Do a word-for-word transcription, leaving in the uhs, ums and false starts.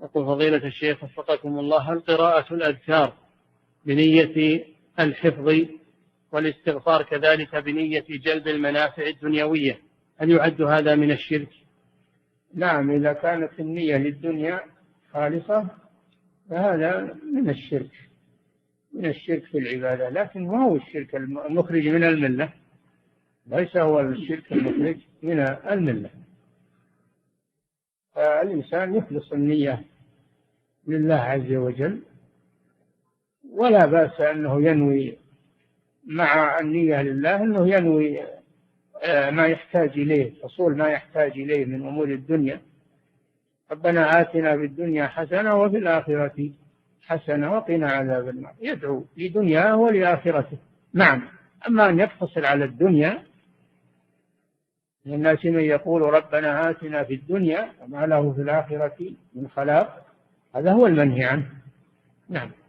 يقول فضيلة الشيخ وفقكم الله، هل قراءة الأذكار بنية الحفظ والاستغفار كذلك بنية جلب المنافع الدنيوية هل يعد هذا من الشرك؟ نعم، إذا كانت النية للدنيا خالصة فهذا من الشرك من الشرك في العبادة، لكن ما هو الشرك المخرج من الملة، ليس هو الشرك المخرج من الملة. فالإنسان يخلص النية لله عز وجل، ولا بأس أنه ينوي مع النية لله أنه ينوي ما يحتاج إليه، حصول ما يحتاج إليه من أمور الدنيا. ربنا آتنا في الدنيا حسنة وفي الآخرة حسنة وقنا عذاب النار، يدعو لدنياه ولآخرته. نعم. أما أن يقتصر على الدنيا، من الناس من يقول ربنا آتنا في الدنيا وما له في الآخرة من خلاق، هذا هو المنهي عنه. نعم.